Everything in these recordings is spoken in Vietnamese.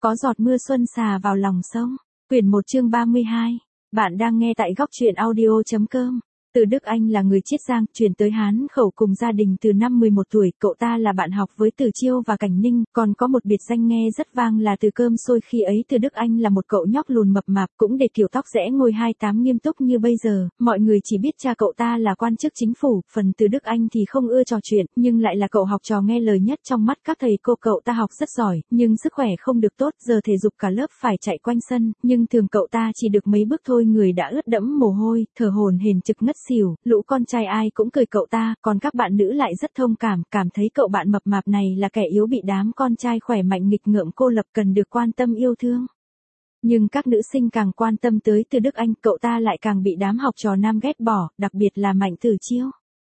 Có giọt mưa xuân xà vào lòng sông. Quyển 1 chương 32. Bạn đang nghe tại góc truyện audio.com. Từ Đức Anh là người Chiết Giang, chuyển tới Hán Khẩu cùng gia đình từ năm 11 tuổi, cậu ta là bạn học với Từ Chiêu và Cảnh Ninh, còn có một biệt danh nghe rất vang là Từ Cơm Xôi. Khi ấy Từ Đức Anh là một cậu nhóc lùn mập mạp, cũng để kiểu tóc rẽ ngôi 28 nghiêm túc như bây giờ, mọi người chỉ biết cha cậu ta là quan chức chính phủ, phần Từ Đức Anh thì không ưa trò chuyện, nhưng lại là cậu học trò nghe lời nhất trong mắt các thầy cô. Cậu ta học rất giỏi, nhưng sức khỏe không được tốt, giờ thể dục cả lớp phải chạy quanh sân, nhưng thường cậu ta chỉ được mấy bước thôi người đã ướt đẫm mồ hôi, thở hổn hển trực ngất xỉu. Lũ con trai ai cũng cười cậu ta, còn các bạn nữ lại rất thông cảm thấy cậu bạn mập mạp này là kẻ yếu bị đám con trai khỏe mạnh nghịch ngợm cô lập cần được quan tâm yêu thương. Nhưng các nữ sinh càng quan tâm tới Từ Đức Anh, cậu ta lại càng bị đám học trò nam ghét bỏ, đặc biệt là Mạnh Từ Chiêu.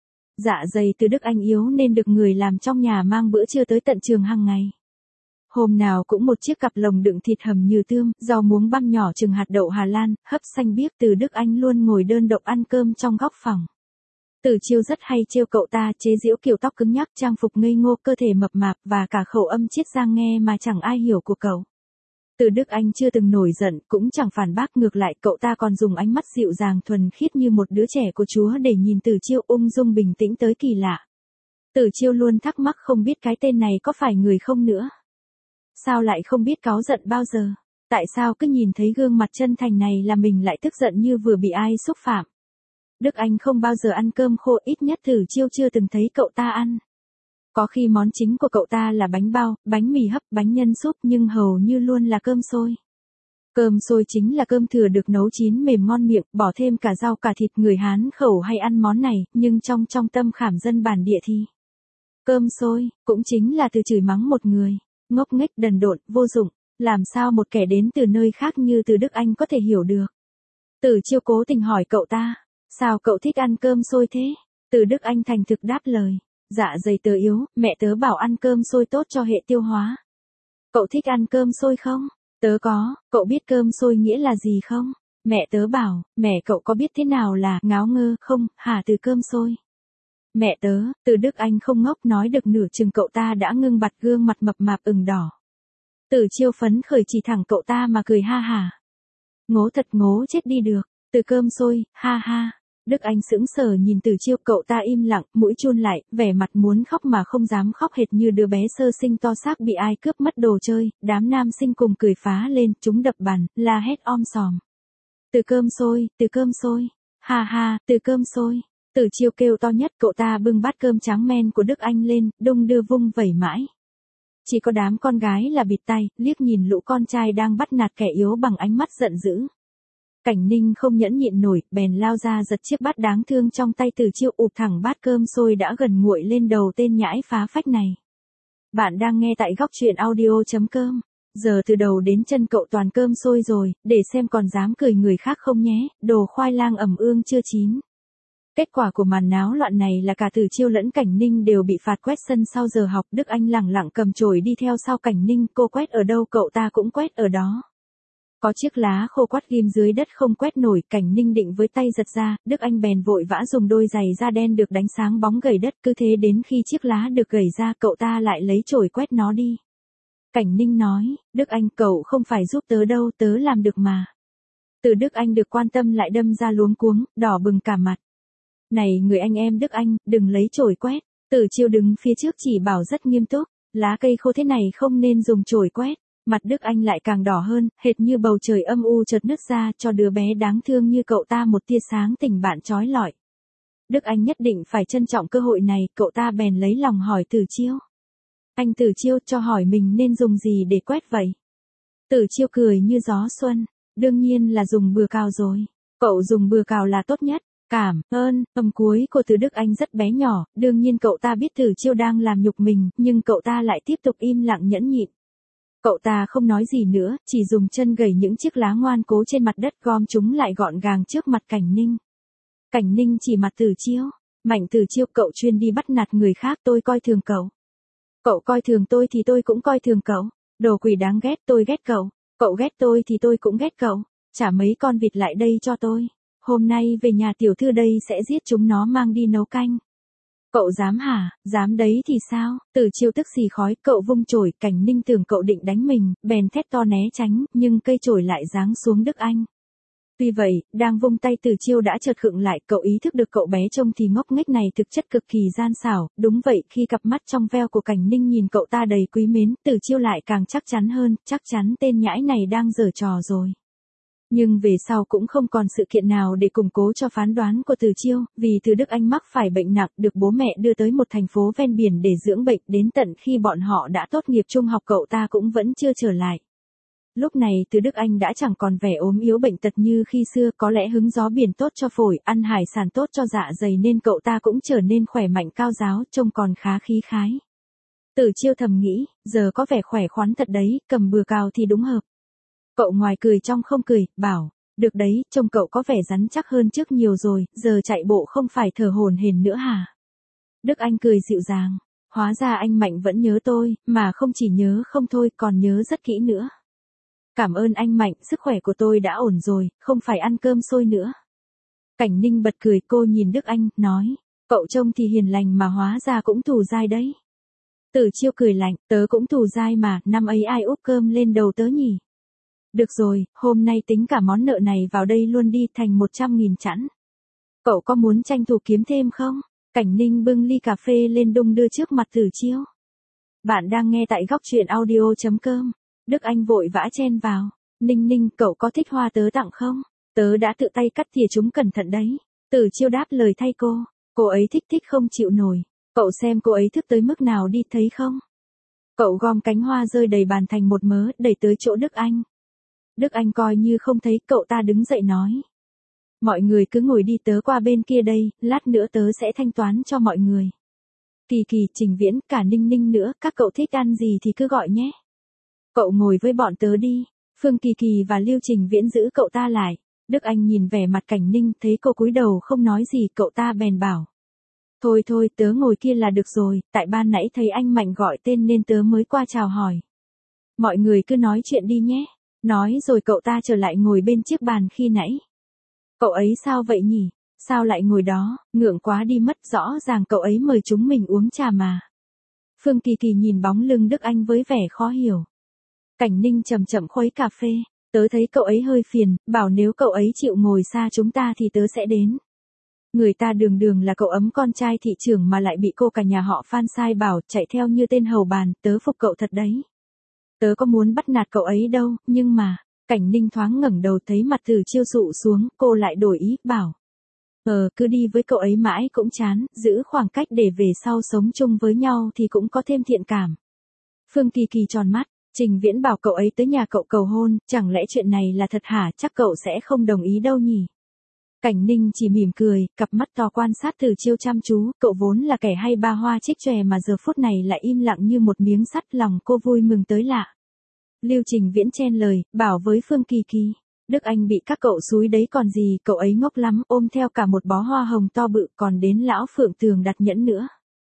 Dạ dày Từ Đức Anh yếu nên được người làm trong nhà mang bữa trưa tới tận trường hàng ngày. Hôm nào cũng một chiếc cặp lồng đựng thịt hầm như tươm, rau muống băm nhỏ chừng hạt đậu Hà Lan, hấp xanh biếc. Từ Đức Anh luôn ngồi đơn độc ăn cơm trong góc phòng. Từ Chiêu rất hay trêu cậu ta, chế giễu kiểu tóc cứng nhắc, trang phục ngây ngô, cơ thể mập mạp và cả khẩu âm Chiết Giang nghe mà chẳng ai hiểu của cậu. Từ Đức Anh chưa từng nổi giận, cũng chẳng phản bác, ngược lại cậu ta còn dùng ánh mắt dịu dàng thuần khiết như một đứa trẻ của Chúa để nhìn Từ Chiêu, ung dung bình tĩnh tới kỳ lạ. Từ Chiêu luôn thắc mắc không biết cái tên này có phải người không nữa. Sao lại không biết cáu giận bao giờ? Tại sao cứ nhìn thấy gương mặt chân thành này là mình lại tức giận như vừa bị ai xúc phạm? Đức Anh không bao giờ ăn cơm khô, ít nhất Từ Chiêu chưa từng thấy cậu ta ăn. Có khi món chính của cậu ta là bánh bao, bánh mì hấp, bánh nhân súp, nhưng hầu như luôn là cơm xôi. Cơm xôi chính là cơm thừa được nấu chín mềm ngon miệng, bỏ thêm cả rau cả thịt. Người Hán Khẩu hay ăn món này, nhưng trong tâm khảm dân bản địa thì cơm xôi cũng chính là từ chửi mắng một người ngốc nghếch, đần độn, vô dụng. Làm sao một kẻ đến từ nơi khác như Từ Đức Anh có thể hiểu được? Từ Chiêu cố tình hỏi cậu ta, sao cậu thích ăn cơm xôi thế? Từ Đức Anh thành thực đáp lời, dạ dày tớ yếu, mẹ tớ bảo ăn cơm xôi tốt cho hệ tiêu hóa. Cậu thích ăn cơm xôi không? Tớ có. Cậu biết cơm xôi nghĩa là gì không? Mẹ tớ bảo. Mẹ cậu có biết thế nào là ngáo ngơ không hả từ cơm xôi? Mẹ tớ. Từ Đức Anh không ngốc, nói được nửa chừng cậu ta đã ngưng bặt, gương mặt mập mạp ửng đỏ. Từ Chiêu phấn khởi chỉ thẳng cậu ta mà cười ha hả. Ngố thật, ngố chết đi được. Từ cơm xôi, ha ha. Đức Anh sững sờ nhìn Từ Chiêu, cậu ta im lặng, mũi chun lại, vẻ mặt muốn khóc mà không dám khóc, hệt như đứa bé sơ sinh to xác bị ai cướp mất đồ chơi. Đám nam sinh cùng cười phá lên, chúng đập bàn, la hét om sòm. Từ cơm xôi, từ cơm xôi, ha ha, từ cơm xôi. Từ Chiêu kêu to nhất, cậu ta bưng bát cơm tráng men của Đức Anh lên, đung đưa vung vẩy mãi. Chỉ có đám con gái là bịt tai, liếc nhìn lũ con trai đang bắt nạt kẻ yếu bằng ánh mắt giận dữ. Cảnh Ninh không nhẫn nhịn nổi, bèn lao ra giật chiếc bát đáng thương trong tay Từ Chiêu, ụp thẳng bát cơm xôi đã gần nguội lên đầu tên nhãi phá phách này. Bạn đang nghe tại góc truyện audio.com. Giờ từ đầu đến chân cậu toàn cơm xôi rồi, để xem còn dám cười người khác không nhé, đồ khoai lang ẩm ương chưa chín. Kết quả của màn náo loạn này là cả Từ Chiêu lẫn Cảnh Ninh đều bị phạt quét sân sau giờ học. Đức Anh lẳng lặng cầm chổi đi theo sau Cảnh Ninh, cô quét ở đâu cậu ta cũng quét ở đó. Có chiếc lá khô quắt ghim dưới đất không quét nổi, Cảnh Ninh định với tay giật ra, Đức Anh bèn vội vã dùng đôi giày da đen được đánh sáng bóng gầy đất, cứ thế đến khi chiếc lá được gầy ra cậu ta lại lấy chổi quét nó đi. Cảnh Ninh nói, Đức Anh cậu không phải giúp tớ đâu, tớ làm được mà. Từ Đức Anh được quan tâm lại đâm ra luống cuống, đỏ bừng cả mặt. Này người anh em Đức Anh, đừng lấy chổi quét. Từ Chiêu đứng phía trước chỉ bảo rất nghiêm túc, lá cây khô thế này không nên dùng chổi quét. Mặt Đức Anh lại càng đỏ hơn, hệt như bầu trời âm u chợt nứt ra, cho đứa bé đáng thương như cậu ta một tia sáng tình bạn chói lọi. Đức Anh nhất định phải trân trọng cơ hội này, cậu ta bèn lấy lòng hỏi Từ Chiêu. Anh Từ Chiêu, cho hỏi mình nên dùng gì để quét vậy? Từ Chiêu cười như gió xuân, đương nhiên là dùng bừa cào rồi. Cậu dùng bừa cào là tốt nhất. Cảm ơn. Âm cuối của Từ Đức Anh rất bé nhỏ, đương nhiên cậu ta biết Từ Chiêu đang làm nhục mình, nhưng cậu ta lại tiếp tục im lặng nhẫn nhịn. Cậu ta không nói gì nữa, chỉ dùng chân gẩy những chiếc lá ngoan cố trên mặt đất, gom chúng lại gọn gàng trước mặt Cảnh Ninh. Cảnh Ninh chỉ mặt Từ Chiêu. Mạnh Từ Chiêu, cậu chuyên đi bắt nạt người khác, tôi coi thường cậu. Cậu coi thường tôi thì tôi cũng coi thường cậu. Đồ quỷ đáng ghét, tôi ghét cậu. Cậu ghét tôi thì tôi cũng ghét cậu. Trả mấy con vịt lại đây cho tôi. Hôm nay về nhà tiểu thư đây sẽ giết chúng nó mang đi nấu canh. Cậu dám hả, dám đấy thì sao, Từ Chiêu tức xì khói, cậu vung chổi, Cảnh Ninh tưởng cậu định đánh mình, bèn thét to né tránh, nhưng cây chổi lại giáng xuống Đức Anh. Tuy vậy, đang vung tay Từ Chiêu đã chợt khựng lại, cậu ý thức được cậu bé trông thì ngốc nghếch này thực chất cực kỳ gian xảo, đúng vậy, khi cặp mắt trong veo của Cảnh Ninh nhìn cậu ta đầy quý mến, Từ Chiêu lại càng chắc chắn hơn, chắc chắn tên nhãi này đang giở trò rồi. Nhưng về sau cũng không còn sự kiện nào để củng cố cho phán đoán của Từ Chiêu, vì Từ Đức Anh mắc phải bệnh nặng được bố mẹ đưa tới một thành phố ven biển để dưỡng bệnh, đến tận khi bọn họ đã tốt nghiệp trung học cậu ta cũng vẫn chưa trở lại. Lúc này Từ Đức Anh đã chẳng còn vẻ ốm yếu bệnh tật như khi xưa, có lẽ hứng gió biển tốt cho phổi, ăn hải sản tốt cho dạ dày nên cậu ta cũng trở nên khỏe mạnh cao ráo, trông còn khá khí khái. Từ Chiêu thầm nghĩ, giờ có vẻ khỏe khoắn thật đấy, cầm bừa cào thì đúng hợp. Cậu ngoài cười trong không cười, bảo, được đấy, trông cậu có vẻ rắn chắc hơn trước nhiều rồi, giờ chạy bộ không phải thở hổn hển nữa hả? Đức Anh cười dịu dàng, hóa ra anh Mạnh vẫn nhớ tôi, mà không chỉ nhớ không thôi, còn nhớ rất kỹ nữa. Cảm ơn anh Mạnh, sức khỏe của tôi đã ổn rồi, không phải ăn cơm xôi nữa. Cảnh Ninh bật cười, cô nhìn Đức Anh, nói, cậu trông thì hiền lành mà hóa ra cũng thù dai đấy. Từ Chiêu cười lạnh, tớ cũng thù dai mà, năm ấy ai úp cơm lên đầu tớ nhỉ? Được rồi, hôm nay tính cả món nợ này vào đây luôn đi, thành 100.000 chẵn. Cậu có muốn tranh thủ kiếm thêm không? Cảnh Ninh bưng ly cà phê lên đung đưa trước mặt Từ Chiêu. Bạn đang nghe tại góc truyện audio.com. Đức Anh vội vã chen vào. Ninh Ninh, cậu có thích hoa tớ tặng không? Tớ đã tự tay cắt tỉa chúng cẩn thận đấy. Từ Chiêu đáp lời thay cô. Cô ấy thích không chịu nổi. Cậu xem cô ấy thức tới mức nào đi, thấy không? Cậu gom cánh hoa rơi đầy bàn thành một mớ, đẩy tới chỗ Đức Anh. Đức Anh coi như không thấy, cậu ta đứng dậy nói. Mọi người cứ ngồi đi, tớ qua bên kia đây, lát nữa tớ sẽ thanh toán cho mọi người. Kỳ Kỳ, Trình Viễn, cả Ninh Ninh nữa, các cậu thích ăn gì thì cứ gọi nhé. Cậu ngồi với bọn tớ đi. Phương Kỳ Kỳ và Lưu Trình Viễn giữ cậu ta lại. Đức Anh nhìn vẻ mặt Cảnh Ninh, thấy cô cúi đầu không nói gì, cậu ta bèn bảo. Thôi thôi, tớ ngồi kia là được rồi, tại ban nãy thấy anh Mạnh gọi tên nên tớ mới qua chào hỏi. Mọi người cứ nói chuyện đi nhé. Nói rồi cậu ta trở lại ngồi bên chiếc bàn khi nãy. Cậu ấy sao vậy nhỉ? Sao lại ngồi đó, ngượng quá đi mất, rõ ràng cậu ấy mời chúng mình uống trà mà. Phương Kỳ Kỳ nhìn bóng lưng Đức Anh với vẻ khó hiểu. Cảnh Ninh chậm chậm khuấy cà phê, tớ thấy cậu ấy hơi phiền, bảo nếu cậu ấy chịu ngồi xa chúng ta thì tớ sẽ đến. Người ta đường đường là cậu ấm con trai thị trưởng mà lại bị cô cả nhà họ Phan sai bảo chạy theo như tên hầu bàn, tớ phục cậu thật đấy. Tớ có muốn bắt nạt cậu ấy đâu, nhưng mà, Cảnh Ninh thoáng ngẩng đầu thấy mặt Từ Chiêu sụ xuống, cô lại đổi ý, bảo. Cứ đi với cậu ấy mãi cũng chán, giữ khoảng cách để về sau sống chung với nhau thì cũng có thêm thiện cảm. Phương Kỳ Kỳ tròn mắt, Trình Viễn bảo cậu ấy tới nhà cậu cầu hôn, chẳng lẽ chuyện này là thật hả, chắc cậu sẽ không đồng ý đâu nhỉ. Cảnh Ninh chỉ mỉm cười, cặp mắt to quan sát Từ Chiêu chăm chú, cậu vốn là kẻ hay ba hoa trích chòe mà giờ phút này lại im lặng như một miếng sắt, lòng cô vui mừng tới lạ. Lưu Trình Viễn chen lời, bảo với Phương Kỳ Kỳ, Đức Anh bị các cậu xúi đấy còn gì, cậu ấy ngốc lắm, ôm theo cả một bó hoa hồng to bự, còn đến lão Phượng Tường đặt nhẫn nữa.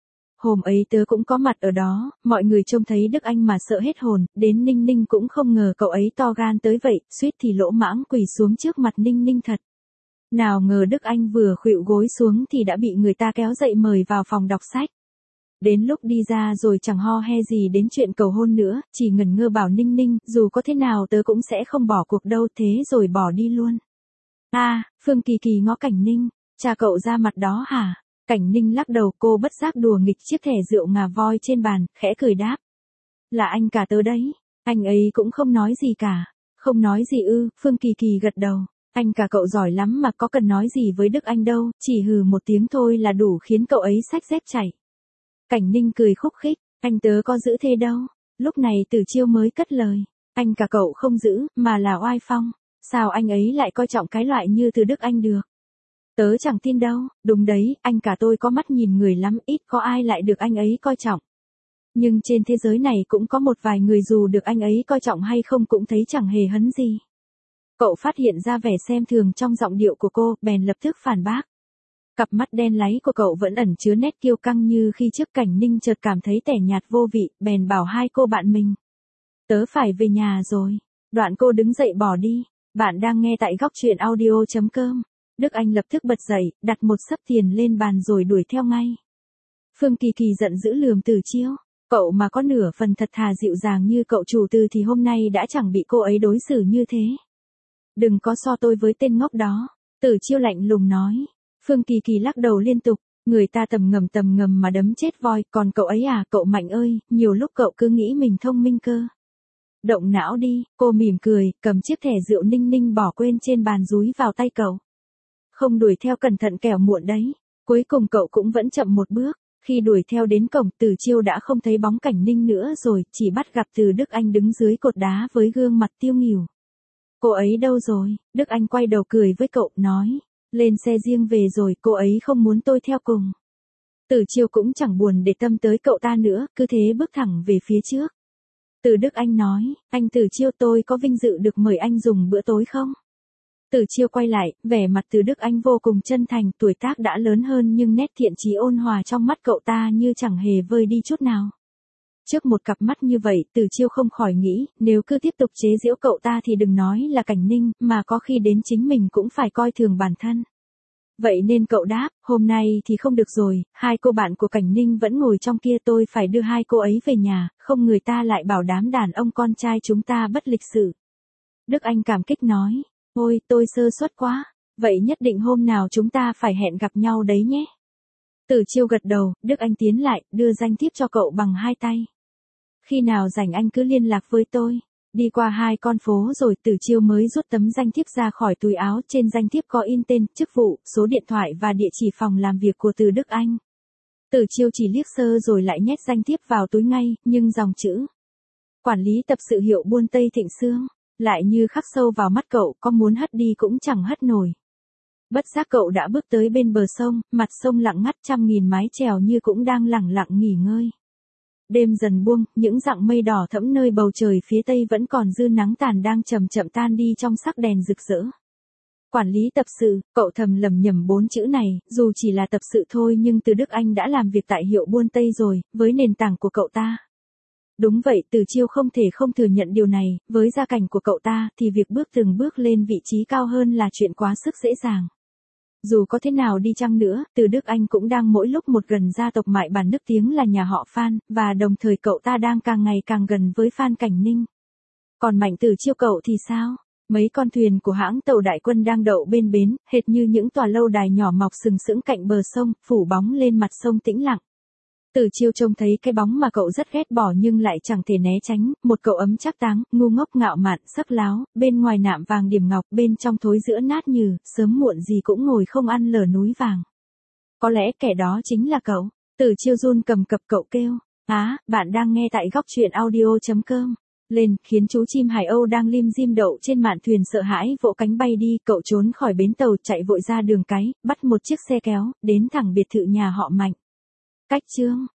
Hôm ấy tớ cũng có mặt ở đó, mọi người trông thấy Đức Anh mà sợ hết hồn, đến Ninh Ninh cũng không ngờ cậu ấy to gan tới vậy, suýt thì lỗ mãng quỳ xuống trước mặt Ninh Ninh thật. Nào ngờ Đức Anh vừa khuỵu gối xuống thì đã bị người ta kéo dậy mời vào phòng đọc sách. Đến lúc đi ra rồi chẳng ho he gì đến chuyện cầu hôn nữa, chỉ ngẩn ngơ bảo Ninh Ninh, dù có thế nào tớ cũng sẽ không bỏ cuộc đâu, thế rồi bỏ đi luôn. Phương Kỳ Kỳ ngó Cảnh Ninh, cha cậu ra mặt đó hả? Cảnh Ninh lắc đầu, cô bất giác đùa nghịch chiếc thẻ rượu ngà voi trên bàn, khẽ cười đáp. Là anh cả tớ đấy, anh ấy cũng không nói gì cả. Không nói gì ư? Phương Kỳ Kỳ gật đầu. Anh cả cậu giỏi lắm mà có cần nói gì với Đức Anh đâu, chỉ hừ một tiếng thôi là đủ khiến cậu ấy xách dép chạy. Cảnh Ninh cười khúc khích, anh tớ có giữ thế đâu. Lúc này Từ Chiêu mới cất lời, anh cả cậu không giữ, mà là oai phong. Sao anh ấy lại coi trọng cái loại như Từ Đức Anh được? Tớ chẳng tin đâu, đúng đấy, anh cả tôi có mắt nhìn người lắm, ít có ai lại được anh ấy coi trọng. Nhưng trên thế giới này cũng có một vài người dù được anh ấy coi trọng hay không cũng thấy chẳng hề hấn gì. Cậu phát hiện ra vẻ xem thường trong giọng điệu của cô, bèn lập tức phản bác. Cặp mắt đen láy của cậu vẫn ẩn chứa nét kiêu căng như khi trước. Cảnh Ninh chợt cảm thấy tẻ nhạt vô vị, bèn bảo hai cô bạn mình. Tớ phải về nhà rồi. Đoạn cô đứng dậy bỏ đi. Bạn đang nghe tại góc truyện audio.com. Đức Anh lập tức bật dậy, đặt một xấp tiền lên bàn rồi đuổi theo ngay. Phương Kỳ Kỳ giận dữ lườm Từ Chiêu. Cậu mà có nửa phần thật thà dịu dàng như cậu chủ Từ thì hôm nay đã chẳng bị cô ấy đối xử như thế. Đừng có so tôi với tên ngốc đó. Từ Chiêu lạnh lùng nói. Phương Kỳ Kỳ lắc đầu liên tục. Người ta tầm ngầm mà đấm chết voi, còn cậu ấy à, cậu Mạnh ơi, nhiều lúc cậu cứ nghĩ mình thông minh cơ. Động não đi, cô mỉm cười, cầm chiếc thẻ rượu Ninh Ninh bỏ quên trên bàn dúi vào tay cậu. Không đuổi theo cẩn thận kẻo muộn đấy. Cuối cùng cậu cũng vẫn chậm một bước. Khi đuổi theo đến cổng, Từ Chiêu đã không thấy bóng Cảnh Ninh nữa rồi, chỉ bắt gặp Từ Đức Anh đứng dưới cột đá với gương mặt tiêu nghỉu. Cô ấy đâu rồi? Đức Anh quay đầu cười với cậu, nói. Lên xe riêng về rồi, cô ấy không muốn tôi theo cùng. Từ Chiêu cũng chẳng buồn để tâm tới cậu ta nữa, cứ thế bước thẳng về phía trước. Từ Đức Anh nói, anh Từ Chiêu, tôi có vinh dự được mời anh dùng bữa tối không? Từ Chiêu quay lại, vẻ mặt Từ Đức Anh vô cùng chân thành, tuổi tác đã lớn hơn nhưng nét thiện chí ôn hòa trong mắt cậu ta như chẳng hề vơi đi chút nào. Trước một cặp mắt như vậy, Từ Chiêu không khỏi nghĩ, nếu cứ tiếp tục chế giễu cậu ta thì đừng nói là Cảnh Ninh, mà có khi đến chính mình cũng phải coi thường bản thân. Vậy nên cậu đáp, hôm nay thì không được rồi, hai cô bạn của Cảnh Ninh vẫn ngồi trong kia, tôi phải đưa hai cô ấy về nhà, không người ta lại bảo đám đàn ông con trai chúng ta bất lịch sự. Đức Anh cảm kích nói, ôi tôi sơ suất quá, vậy nhất định hôm nào chúng ta phải hẹn gặp nhau đấy nhé. Từ Chiêu gật đầu, Đức Anh tiến lại, đưa danh thiếp cho cậu bằng hai tay. Khi nào rảnh anh cứ liên lạc với tôi. Đi qua hai con phố rồi Từ Chiêu mới rút tấm danh thiếp ra khỏi túi áo, trên danh thiếp có in tên, chức vụ, số điện thoại và địa chỉ phòng làm việc của Từ Đức Anh. Từ Chiêu chỉ liếc sơ rồi lại nhét danh thiếp vào túi ngay, nhưng dòng chữ quản lý tập sự hiệu buôn Tây Thịnh Sương lại như khắc sâu vào mắt cậu, có muốn hất đi cũng chẳng hất nổi. Bất giác cậu đã bước tới bên bờ sông, mặt sông lặng ngắt, trăm nghìn mái chèo như cũng đang lẳng lặng nghỉ ngơi. Đêm dần buông, những dặng mây đỏ thẫm nơi bầu trời phía tây vẫn còn dư nắng tàn đang chậm chậm tan đi trong sắc đèn rực rỡ. Quản lý tập sự, cậu thầm lẩm nhẩm bốn chữ này, dù chỉ là tập sự thôi nhưng Từ Đức Anh đã làm việc tại hiệu buôn Tây rồi, với nền tảng của cậu ta. Đúng vậy, Từ Chiêu không thể không thừa nhận điều này, với gia cảnh của cậu ta thì việc từng bước lên vị trí cao hơn là chuyện quá sức dễ dàng. Dù có thế nào đi chăng nữa, Từ Đức Anh cũng đang mỗi lúc một gần gia tộc mại bản nức tiếng là nhà họ Phan, và đồng thời cậu ta đang càng ngày càng gần với Phan Cảnh Ninh. Còn Mạnh Từ Chiêu cậu thì sao? Mấy con thuyền của hãng tàu Đại Quân đang đậu bên bến, hệt như những tòa lâu đài nhỏ mọc sừng sững cạnh bờ sông, phủ bóng lên mặt sông tĩnh lặng. Từ Chiêu trông thấy cái bóng mà cậu rất ghét bỏ nhưng lại chẳng thể né tránh, một cậu ấm chắc táng, ngu ngốc ngạo mạn, sắc láo, bên ngoài nạm vàng điểm ngọc, bên trong thối giữa nát nhừ, sớm muộn gì cũng ngồi không ăn lở núi vàng. Có lẽ kẻ đó chính là cậu. Từ Chiêu run cầm cập, cậu kêu, bạn đang nghe tại góc truyện audio.com. Lên, khiến chú chim Hải Âu đang lim dim đậu trên mạn thuyền sợ hãi vỗ cánh bay đi, cậu trốn khỏi bến tàu, chạy vội ra đường cái, bắt một chiếc xe kéo, đến thẳng biệt thự nhà họ Mạnh. Cách chương